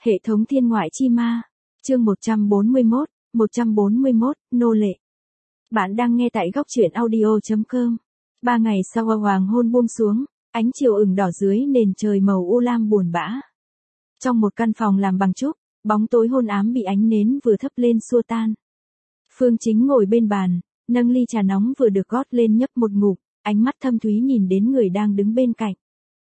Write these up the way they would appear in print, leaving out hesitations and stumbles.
Hệ thống thiên ngoại chi ma. Chương 141, nô lệ. Bạn đang nghe tại góc truyện audio.com. 3 ngày sau hoàng hôn buông xuống, ánh chiều ửng đỏ dưới nền trời màu u lam buồn bã. Trong một căn phòng làm bằng trúc, bóng tối hôn ám bị ánh nến vừa thắp lên xua tan. Phương Chính ngồi bên bàn, nâng ly trà nóng vừa được gót lên nhấp một ngụm, ánh mắt thâm thúy nhìn đến người đang đứng bên cạnh.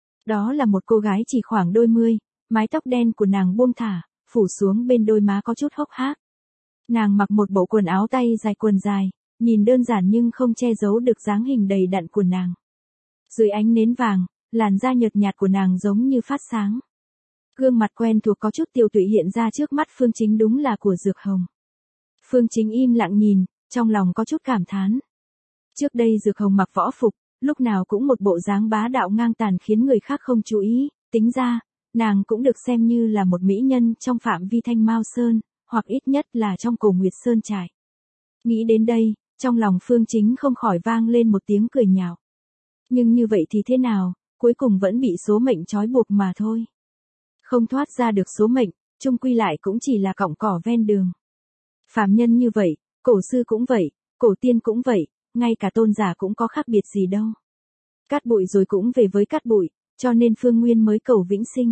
Đó là một cô gái chỉ khoảng đôi mươi, mái tóc đen của nàng buông thả, phủ xuống bên đôi má có chút hốc hác. Nàng mặc một bộ quần áo tay dài quần dài, nhìn đơn giản nhưng không che giấu được dáng hình đầy đặn của nàng. Dưới ánh nến vàng, làn da nhợt nhạt của nàng giống như phát sáng. Gương mặt quen thuộc có chút tiều tụy hiện ra trước mắt Phương Chính, đúng là của Dược Hồng. Phương Chính im lặng nhìn, trong lòng có chút cảm thán. Trước đây Dược Hồng mặc võ phục, lúc nào cũng một bộ dáng bá đạo ngang tàn khiến người khác không chú ý, tính ra, nàng cũng được xem như là một mỹ nhân trong phạm vi Thanh Mao Sơn, hoặc ít nhất là trong Cổ Nguyệt Sơn trại. Nghĩ đến đây, trong lòng Phương Chính không khỏi vang lên một tiếng cười nhạo. Nhưng như vậy thì thế nào, cuối cùng vẫn bị số mệnh trói buộc mà thôi. Không thoát ra được số mệnh, chung quy lại cũng chỉ là cọng cỏ ven đường. Phàm nhân như vậy, cổ sư cũng vậy, cổ tiên cũng vậy, ngay cả tôn giả cũng có khác biệt gì đâu. Cát bụi rồi cũng về với cát bụi, cho nên Phương Nguyên mới cầu vĩnh sinh.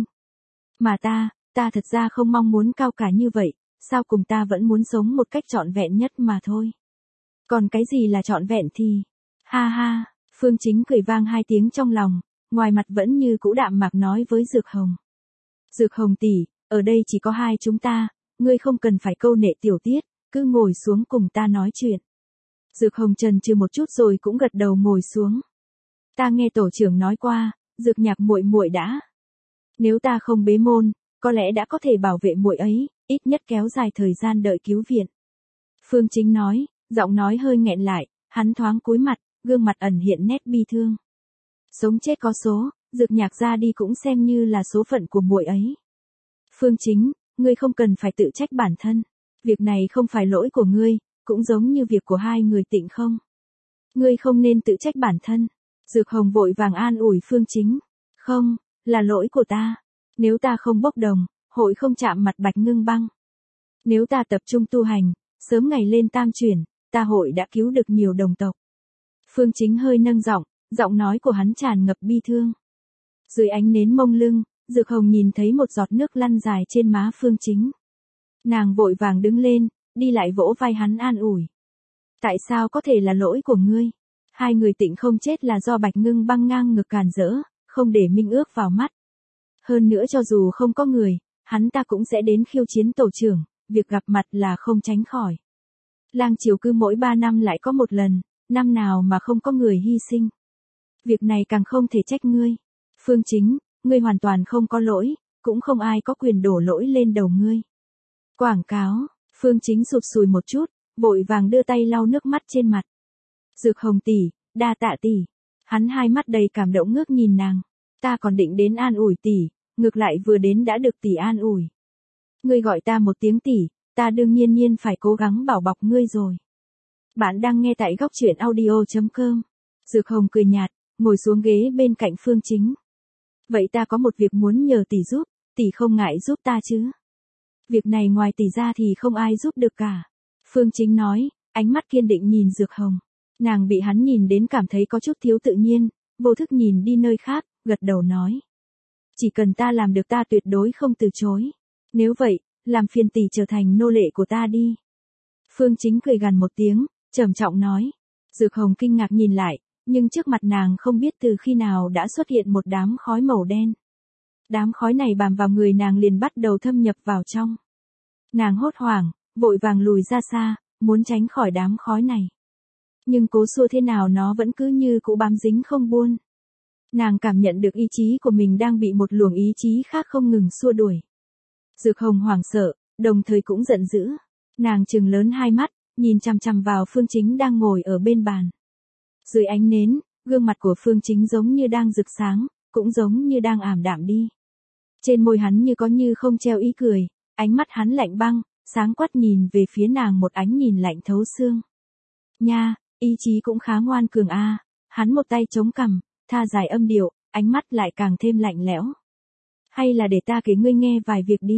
Mà ta thật ra không mong muốn cao cả như vậy, sao cùng ta vẫn muốn sống một cách trọn vẹn nhất mà thôi. Còn cái gì là trọn vẹn thì... Ha ha, Phương Chính cười vang hai tiếng trong lòng, ngoài mặt vẫn như cũ đạm mạc nói với Dược Hồng. Dược Hồng tỷ, ở đây chỉ có hai chúng ta, ngươi không cần phải câu nệ tiểu tiết, cứ ngồi xuống cùng ta nói chuyện. Dược Hồng chần chừ một chút rồi cũng gật đầu ngồi xuống. Ta nghe tổ trưởng nói qua, Dược Nhạc muội muội đã. Nếu ta không bế môn, có lẽ đã có thể bảo vệ muội ấy, ít nhất kéo dài thời gian đợi cứu viện. Phương Chính nói, giọng nói hơi nghẹn lại, hắn thoáng cúi mặt, gương mặt ẩn hiện nét bi thương. Sống chết có số, Dược Nhạc ra đi cũng xem như là số phận của muội ấy. Phương Chính, ngươi không cần phải tự trách bản thân. Việc này không phải lỗi của ngươi, cũng giống như việc của hai người Tịnh không. Ngươi không nên tự trách bản thân. Dược Hồng vội vàng an ủi Phương Chính. Không, là lỗi của ta. Nếu ta không bốc đồng, hội không chạm mặt Bạch Ngưng Băng. Nếu ta tập trung tu hành, sớm ngày lên tam chuyển, ta hội đã cứu được nhiều đồng tộc. Phương Chính hơi nâng giọng nói của hắn tràn ngập bi thương. Dưới ánh nến mông lưng, Dược Hồng nhìn thấy một giọt nước lăn dài trên má Phương Chính. Nàng vội vàng đứng lên, đi lại vỗ vai hắn an ủi. Tại sao có thể là lỗi của ngươi? Hai người Tịnh không chết là do Bạch Ngưng Băng ngang ngược càn rỡ, không để Minh Ước vào mắt. Hơn nữa cho dù không có người, hắn ta cũng sẽ đến khiêu chiến tổ trưởng, việc gặp mặt là không tránh khỏi. Lang chiều cứ mỗi 3 năm lại có một lần, năm nào mà không có người hy sinh. Việc này càng không thể trách ngươi. Phương Chính, ngươi hoàn toàn không có lỗi, cũng không ai có quyền đổ lỗi lên đầu ngươi. Quảng cáo, Phương Chính sụt sùi một chút, vội vàng đưa tay lau nước mắt trên mặt. Dược Hồng tỷ, đa tạ tỷ. Hắn hai mắt đầy cảm động ngước nhìn nàng. Ta còn định đến an ủi tỷ, ngược lại vừa đến đã được tỷ an ủi. Ngươi gọi ta một tiếng tỷ, ta đương nhiên phải cố gắng bảo bọc ngươi rồi. Bạn đang nghe tại góc truyện audio.com. Dược Hồng cười nhạt, ngồi xuống ghế bên cạnh Phương Chính. Vậy ta có một việc muốn nhờ tỷ giúp, tỷ không ngại giúp ta chứ? Việc này ngoài tỷ ra thì không ai giúp được cả. Phương Chính nói, ánh mắt kiên định nhìn Dược Hồng. Nàng bị hắn nhìn đến cảm thấy có chút thiếu tự nhiên, vô thức nhìn đi nơi khác, gật đầu nói. Chỉ cần ta làm được ta tuyệt đối không từ chối. Nếu vậy, làm phiền tỷ trở thành nô lệ của ta đi. Phương Chính cười gằn một tiếng, trầm trọng nói. Dược Hồng kinh ngạc nhìn lại, nhưng trước mặt nàng không biết từ khi nào đã xuất hiện một đám khói màu đen. Đám khói này bám vào người nàng liền bắt đầu thâm nhập vào trong. Nàng hốt hoảng, vội vàng lùi ra xa, muốn tránh khỏi đám khói này. Nhưng cố xua thế nào nó vẫn cứ như cũ bám dính không buông. Nàng cảm nhận được ý chí của mình đang bị một luồng ý chí khác không ngừng xua đuổi. Dược Hồng hoảng sợ, đồng thời cũng giận dữ. Nàng trừng lớn hai mắt, nhìn chằm chằm vào Phương Chính đang ngồi ở bên bàn. Dưới ánh nến, gương mặt của Phương Chính giống như đang rực sáng, cũng giống như đang ảm đạm đi. Trên môi hắn như có như không treo ý cười, ánh mắt hắn lạnh băng, sáng quắc nhìn về phía nàng một ánh nhìn lạnh thấu xương. Nha, ý chí cũng khá ngoan cường a. Hắn một tay chống cằm, tha dài âm điệu, ánh mắt lại càng thêm lạnh lẽo. Hay là để ta kể ngươi nghe vài việc đi.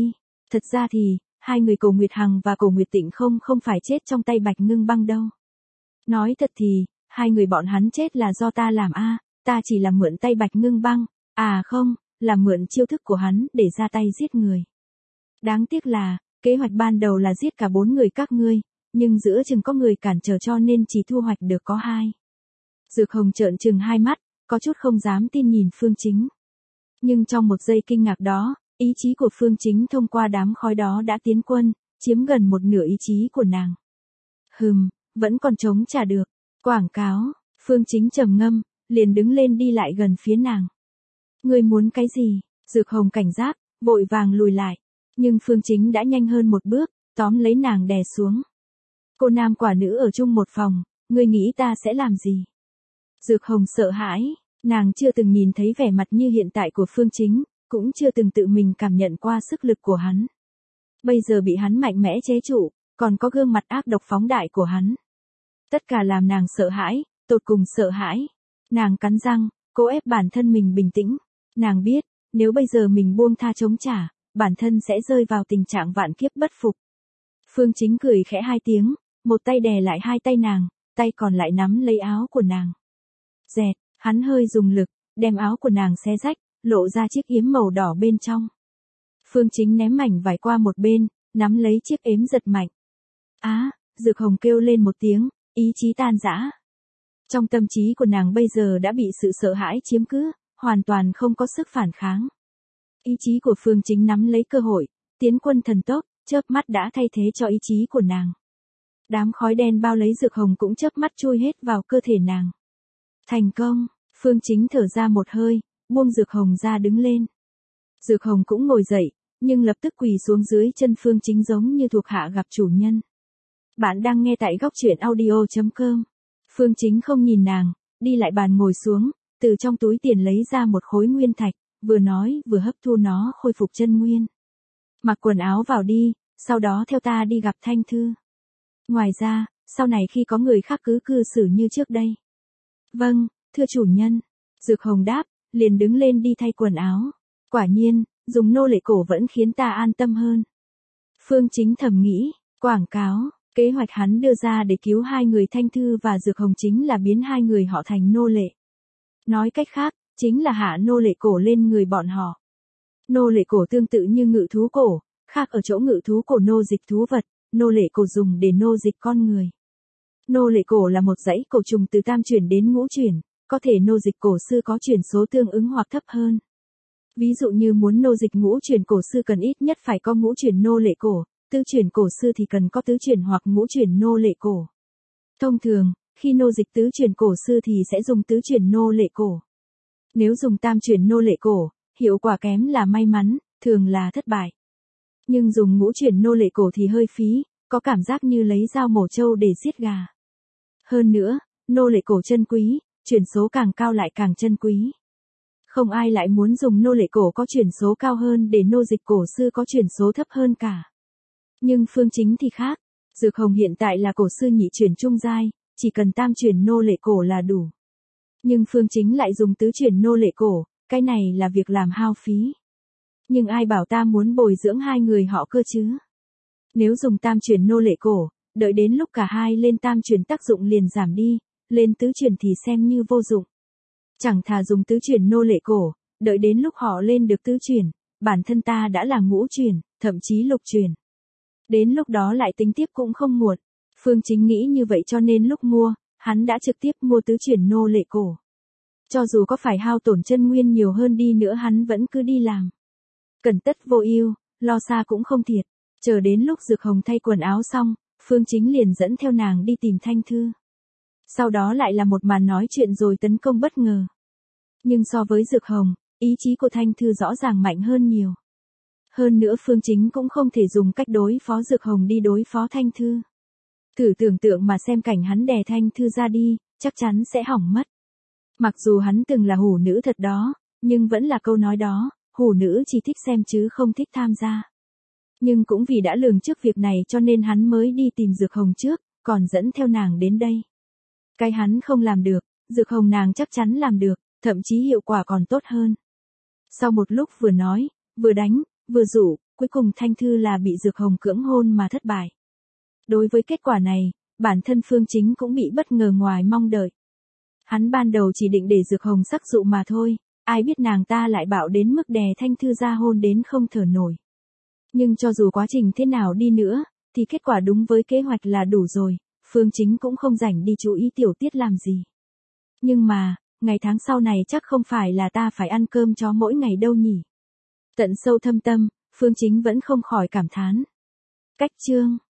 Thật ra thì, hai người Cổ Nguyệt Hằng và Cổ Nguyệt Tịnh không phải chết trong tay Bạch Ngưng Băng đâu. Nói thật thì, hai người bọn hắn chết là do ta làm ta chỉ là mượn tay Bạch Ngưng Băng, không, là mượn chiêu thức của hắn để ra tay giết người. Đáng tiếc là, kế hoạch ban đầu là giết cả 4 người các ngươi, nhưng giữa chừng có người cản trở cho nên chỉ thu hoạch được có 2. Dược Hồng trợn trừng hai mắt, có chút không dám tin nhìn Phương Chính. Nhưng trong một giây kinh ngạc đó, ý chí của Phương Chính thông qua đám khói đó đã tiến quân, chiếm gần một nửa ý chí của nàng. Vẫn còn chống trả được. Quảng cáo, Phương Chính trầm ngâm, liền đứng lên đi lại gần phía nàng. Ngươi muốn cái gì? Dược Hồng cảnh giác, vội vàng lùi lại. Nhưng Phương Chính đã nhanh hơn một bước, tóm lấy nàng đè xuống. Cô nam quả nữ ở chung một phòng, ngươi nghĩ ta sẽ làm gì? Dược Hồng sợ hãi, nàng chưa từng nhìn thấy vẻ mặt như hiện tại của Phương Chính, cũng chưa từng tự mình cảm nhận qua sức lực của hắn. Bây giờ bị hắn mạnh mẽ chế trụ, còn có gương mặt ác độc phóng đại của hắn. Tất cả làm nàng sợ hãi, tột cùng sợ hãi. Nàng cắn răng, cố ép bản thân mình bình tĩnh. Nàng biết, nếu bây giờ mình buông tha chống trả, bản thân sẽ rơi vào tình trạng vạn kiếp bất phục. Phương Chính cười khẽ 2 tiếng, một tay đè lại 2 tay nàng, tay còn lại nắm lấy áo của nàng. Dẹt, hắn hơi dùng lực, đem áo của nàng xé rách, lộ ra chiếc yếm màu đỏ bên trong. Phương Chính ném mảnh vải qua một bên, nắm lấy chiếc yếm giật mạnh. Dược Hồng kêu lên một tiếng, ý chí tan rã. Trong tâm trí của nàng bây giờ đã bị sự sợ hãi chiếm cứ, hoàn toàn không có sức phản kháng. Ý chí của Phương Chính nắm lấy cơ hội, tiến quân thần tốc, chớp mắt đã thay thế cho ý chí của nàng. Đám khói đen bao lấy Dược Hồng cũng chớp mắt chui hết vào cơ thể nàng. Thành công, Phương Chính thở ra một hơi, buông Dược Hồng ra đứng lên. Dược Hồng cũng ngồi dậy, nhưng lập tức quỳ xuống dưới chân Phương Chính giống như thuộc hạ gặp chủ nhân. Bạn đang nghe tại góc truyện audio.com. Phương Chính không nhìn nàng, đi lại bàn ngồi xuống, từ trong túi tiền lấy ra một khối nguyên thạch, vừa nói vừa hấp thu nó khôi phục chân nguyên. Mặc quần áo vào đi, sau đó theo ta đi gặp Thanh Thư. Ngoài ra, sau này khi có người khác cứ cư xử như trước đây. Vâng, thưa chủ nhân. Dược Hồng đáp, liền đứng lên đi thay quần áo. Quả nhiên, dùng nô lệ cổ vẫn khiến ta an tâm hơn. Phương Chính thầm nghĩ, quảng cáo, kế hoạch hắn đưa ra để cứu 2 người Thanh Thư và Dược Hồng chính là biến 2 người họ thành nô lệ. Nói cách khác, chính là hạ nô lệ cổ lên người bọn họ. Nô lệ cổ tương tự như ngự thú cổ, khác ở chỗ ngự thú cổ nô dịch thú vật, nô lệ cổ dùng để nô dịch con người. Nô lệ cổ là một dãy cổ trùng từ tam chuyển đến ngũ chuyển, có thể nô dịch cổ sư có chuyển số tương ứng hoặc thấp hơn. Ví dụ như muốn nô dịch ngũ chuyển cổ sư cần ít nhất phải có ngũ chuyển nô lệ cổ, tứ chuyển cổ sư thì cần có tứ chuyển hoặc ngũ chuyển nô lệ cổ. Thông thường, khi nô dịch tứ chuyển cổ sư thì sẽ dùng tứ chuyển nô lệ cổ. Nếu dùng tam chuyển nô lệ cổ, hiệu quả kém là may mắn, thường là thất bại. Nhưng dùng ngũ chuyển nô lệ cổ thì hơi phí, có cảm giác như lấy dao mổ trâu để giết gà. Hơn nữa, nô lệ cổ chân quý, chuyển số càng cao lại càng chân quý. Không ai lại muốn dùng nô lệ cổ có chuyển số cao hơn để nô dịch cổ sư có chuyển số thấp hơn cả. Nhưng Phương Chính thì khác. Dược Hồng hiện tại là cổ sư nhị chuyển trung giai, chỉ cần tam chuyển nô lệ cổ là đủ. Nhưng Phương Chính lại dùng tứ chuyển nô lệ cổ, cái này là việc làm hao phí. Nhưng ai bảo ta muốn bồi dưỡng 2 người họ cơ chứ? Nếu dùng tam chuyển nô lệ cổ, đợi đến lúc cả hai lên tam chuyển tác dụng liền giảm đi, lên tứ chuyển thì xem như vô dụng. Chẳng thà dùng tứ chuyển nô lệ cổ, đợi đến lúc họ lên được tứ chuyển, bản thân ta đã là ngũ chuyển, thậm chí lục chuyển. Đến lúc đó lại tính tiếp cũng không muộn. Phương Chính nghĩ như vậy cho nên lúc mua, hắn đã trực tiếp mua tứ chuyển nô lệ cổ. Cho dù có phải hao tổn chân nguyên nhiều hơn đi nữa hắn vẫn cứ đi làm. Cẩn tất vô ưu, lo xa cũng không thiệt. Chờ đến lúc Dược Hồng thay quần áo xong, Phương Chính liền dẫn theo nàng đi tìm Thanh Thư. Sau đó lại là một màn nói chuyện rồi tấn công bất ngờ. Nhưng so với Dược Hồng, ý chí của Thanh Thư rõ ràng mạnh hơn nhiều. Hơn nữa Phương Chính cũng không thể dùng cách đối phó Dược Hồng đi đối phó Thanh Thư. Thử tưởng tượng mà xem cảnh hắn đè Thanh Thư ra đi, chắc chắn sẽ hỏng mất. Mặc dù hắn từng là hủ nữ thật đó, nhưng vẫn là câu nói đó, hủ nữ chỉ thích xem chứ không thích tham gia. Nhưng cũng vì đã lường trước việc này cho nên hắn mới đi tìm Dược Hồng trước, còn dẫn theo nàng đến đây. Cái hắn không làm được, Dược Hồng nàng chắc chắn làm được, thậm chí hiệu quả còn tốt hơn. Sau một lúc vừa nói, vừa đánh, vừa dụ, cuối cùng Thanh Thư là bị Dược Hồng cưỡng hôn mà thất bại. Đối với kết quả này, bản thân Phương Chính cũng bị bất ngờ ngoài mong đợi. Hắn ban đầu chỉ định để Dược Hồng sắc dụ mà thôi, ai biết nàng ta lại bạo đến mức đè Thanh Thư ra hôn đến không thở nổi. Nhưng cho dù quá trình thế nào đi nữa, thì kết quả đúng với kế hoạch là đủ rồi, Phương Chính cũng không rảnh đi chú ý tiểu tiết làm gì. Nhưng mà, ngày tháng sau này chắc không phải là ta phải ăn cơm chó mỗi ngày đâu nhỉ. Tận sâu thâm tâm, Phương Chính vẫn không khỏi cảm thán. Cách chương